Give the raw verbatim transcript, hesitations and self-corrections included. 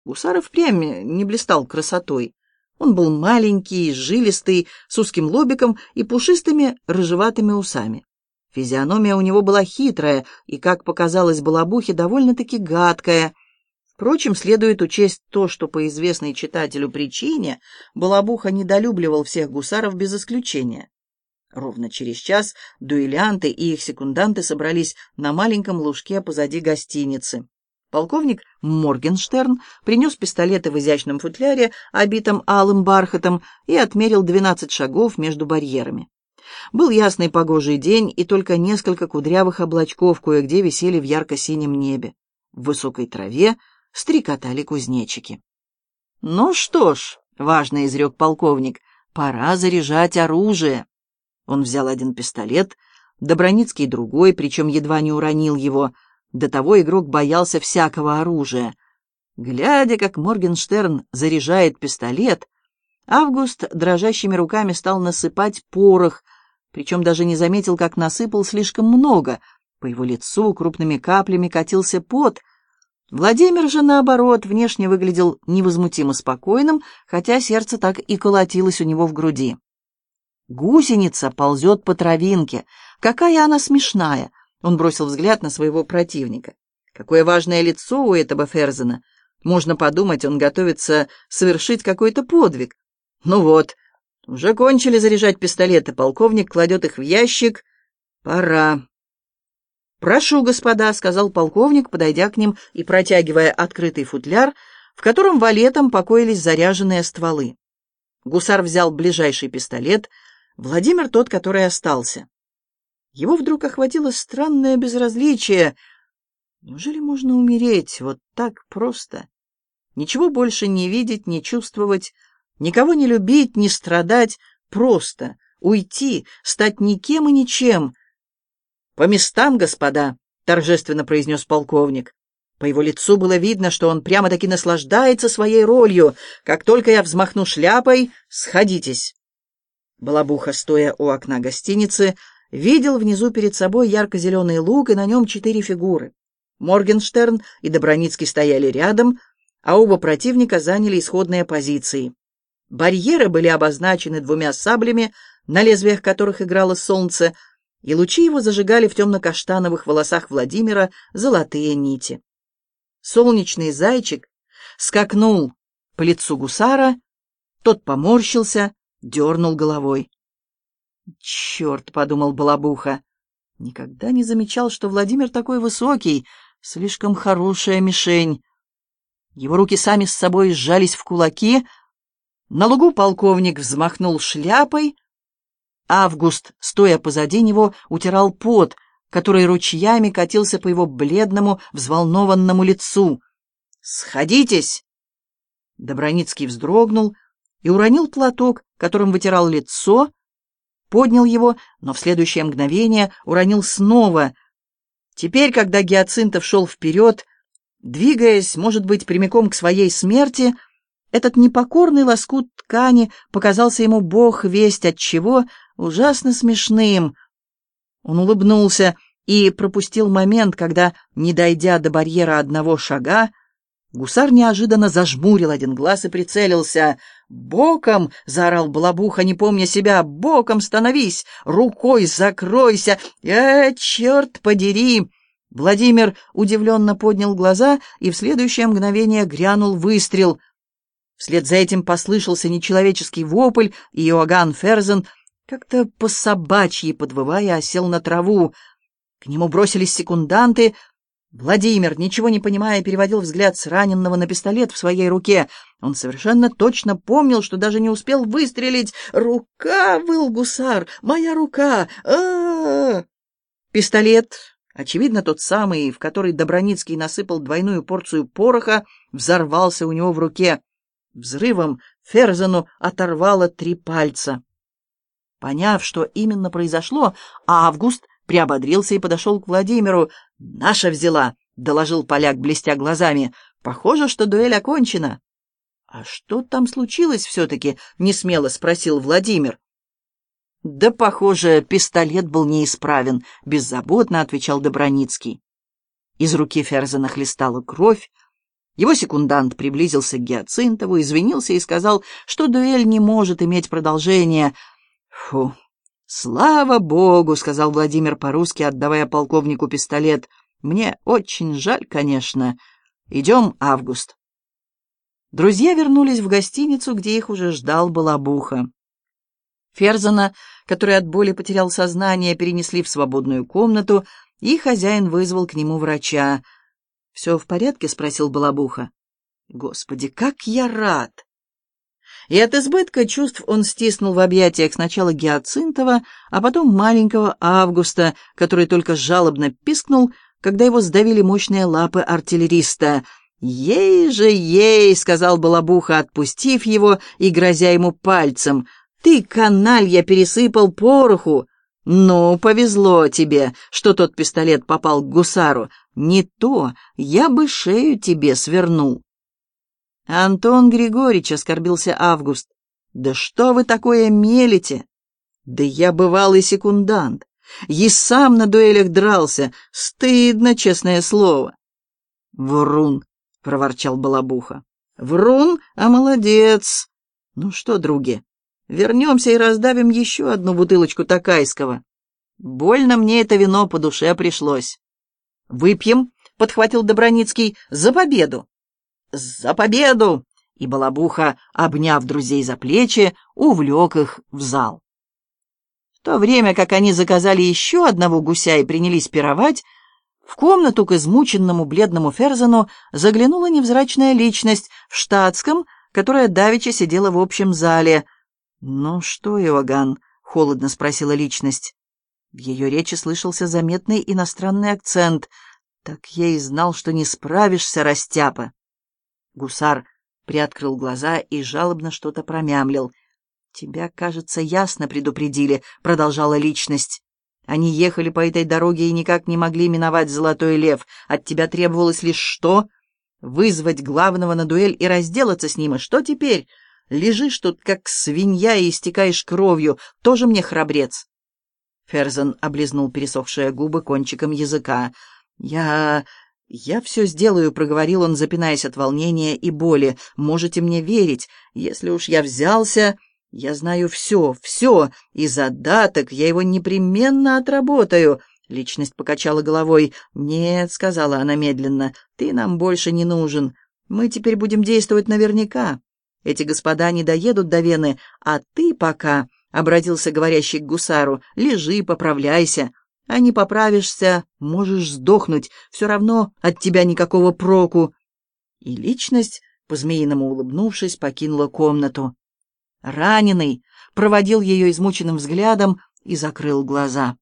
Гусар и впрямь не блистал красотой. Он был маленький, жилистый, с узким лобиком и пушистыми рыжеватыми усами. Физиономия у него была хитрая и, как показалось Балабухе, довольно-таки гадкая. Впрочем, следует учесть то, что по известной читателю причине Балабуха недолюбливал всех гусаров без исключения. Ровно через час дуэлянты и их секунданты собрались на маленьком лужке позади гостиницы. Полковник Моргенштерн принес пистолеты в изящном футляре, обитом алым бархатом, и отмерил двенадцать шагов между барьерами. Был ясный погожий день, и только несколько кудрявых облачков кое-где висели в ярко-синем небе. В высокой траве стрекотали кузнечики. «Ну что ж», — важно изрек полковник, — «пора заряжать оружие». Он взял один пистолет, Доброницкий другой, причем едва не уронил его. До того игрок боялся всякого оружия. Глядя, как Моргенштерн заряжает пистолет, Август дрожащими руками стал насыпать порох, причем даже не заметил, как насыпал слишком много. По его лицу крупными каплями катился пот. Владимир же, наоборот, внешне выглядел невозмутимо спокойным, хотя сердце так и колотилось у него в груди. «Гусеница ползет по травинке. Какая она смешная!» Он бросил взгляд на своего противника. Какое важное лицо у этого Ферзена. Можно подумать, он готовится совершить какой-то подвиг. Ну вот, уже кончили заряжать пистолеты. Полковник кладет их в ящик. Пора. «Прошу, господа», — сказал полковник, подойдя к ним и протягивая открытый футляр, в котором валетом покоились заряженные стволы. Гусар взял ближайший пистолет, Владимир тот, который остался. Его вдруг охватило странное безразличие. Неужели можно умереть вот так просто? Ничего больше не видеть, не чувствовать, никого не любить, не страдать, просто уйти, стать никем и ничем. «По местам, господа», — торжественно произнес полковник. По его лицу было видно, что он прямо-таки наслаждается своей ролью. «Как только я взмахну шляпой, сходитесь». Балабуха, стоя у окна гостиницы, видел внизу перед собой ярко-зеленый луг, и на нем четыре фигуры. Моргенштерн и Доброницкий стояли рядом, а оба противника заняли исходные позиции. Барьеры были обозначены двумя саблями, на лезвиях которых играло солнце, и лучи его зажигали в темно-каштановых волосах Владимира золотые нити. Солнечный зайчик скакнул по лицу гусара, тот поморщился, дернул головой. «Черт!» — подумал Балабуха. Никогда не замечал, что Владимир такой высокий, слишком хорошая мишень. Его руки сами с собой сжались в кулаки. На лугу полковник взмахнул шляпой. Август, стоя позади него, утирал пот, который ручьями катился по его бледному, взволнованному лицу. «Сходитесь!» Доброницкий вздрогнул и уронил платок, которым вытирал лицо, поднял его, но в следующее мгновение уронил снова. Теперь, когда Гиацинтов шел вперед, двигаясь, может быть, прямиком к своей смерти, этот непокорный лоскут ткани показался ему бог весть отчего ужасно смешным. Он улыбнулся и пропустил момент, когда, не дойдя до барьера одного шага, гусар неожиданно зажмурил один глаз и прицелился. «Боком!» — заорал Балабуха, не помня себя. «Боком становись! Рукой закройся! Э, черт подери!» Владимир удивленно поднял глаза, и в следующее мгновение грянул выстрел. Вслед за этим послышался нечеловеческий вопль, и Иоганн Ферзен, как-то по-собачьи подвывая, осел на траву. К нему бросились секунданты. Владимир, ничего не понимая, переводил взгляд с раненного на пистолет в своей руке. Он совершенно точно помнил, что даже не успел выстрелить. «Рука!» — выл гусар. «Моя рука! А-а-а!» Пистолет, очевидно, тот самый, в который Доброницкий насыпал двойную порцию пороха, взорвался у него в руке. Взрывом Ферзену оторвало три пальца. Поняв, что именно произошло, Август приободрился и подошел к Владимиру. «Наша взяла», — доложил поляк, блестя глазами. «Похоже, что дуэль окончена». «А что там случилось все-таки?» — несмело спросил Владимир. «Да, похоже, пистолет был неисправен», — беззаботно отвечал Доброницкий. Из руки Ферзена хлестала кровь. Его секундант приблизился к Гиацинтову, извинился и сказал, что дуэль не может иметь продолжения. «Фу, слава богу», — сказал Владимир по-русски, отдавая полковнику пистолет. «Мне очень жаль, конечно. Идем, Август». Друзья вернулись в гостиницу, где их уже ждал Балабуха. Ферзана, который от боли потерял сознание, перенесли в свободную комнату, и хозяин вызвал к нему врача. «Все в порядке?» — спросил Балабуха. «Господи, как я рад!» И от избытка чувств он стиснул в объятиях сначала Гиацинтова, а потом маленького Августа, который только жалобно пискнул, когда его сдавили мощные лапы артиллериста. «Ей же, ей!» — сказал Балабуха, отпустив его и грозя ему пальцем. «Ты, каналья, пересыпал пороху! Ну, повезло тебе, что тот пистолет попал к гусару. Не то я бы шею тебе свернул». «Антон Григорьевич», — оскорбился Август, — «да что вы такое мелите? Да я бывалый секундант, и сам на дуэлях дрался, стыдно, честное слово». «Врун», — проворчал Балабуха. «Врун, а молодец. Ну что, други, вернемся и раздавим еще одну бутылочку токайского. Больно мне это вино по душе пришлось». «Выпьем», — подхватил Доброницкий, — «за победу». «За победу!» И Балабуха, обняв друзей за плечи, увлек их в зал. В то время, как они заказали еще одного гуся и принялись пировать, в комнату к измученному бледному Ферзану заглянула невзрачная личность в штатском, которая давеча сидела в общем зале. «Ну что, Иоганн?» — холодно спросила личность. В ее речи слышался заметный иностранный акцент. «Так я и знал, что не справишься, растяпа». Гусар приоткрыл глаза и жалобно что-то промямлил. «Тебя, кажется, ясно предупредили», — продолжала личность. «Они ехали по этой дороге и никак не могли миновать Золотой Лев. От тебя требовалось лишь что? Вызвать главного на дуэль и разделаться с ним. И что теперь? Лежишь тут, как свинья, и истекаешь кровью. Тоже мне храбрец». Ферзан облизнул пересохшие губы кончиком языка. «Я... я все сделаю», — проговорил он, запинаясь от волнения и боли. «Можете мне верить. Если уж я взялся, я знаю все, все, и задаток я его непременно отработаю». Личность покачала головой. «Нет», — сказала она медленно, — «ты нам больше не нужен. Мы теперь будем действовать наверняка. Эти господа не доедут до Вены, а ты пока...» — обратился говорящий к гусару. «Лежи, поправляйся. А не поправишься, можешь сдохнуть. Все равно от тебя никакого проку». И личность, по-змеиному улыбнувшись, покинула комнату. Раненый проводил ее измученным взглядом и закрыл глаза.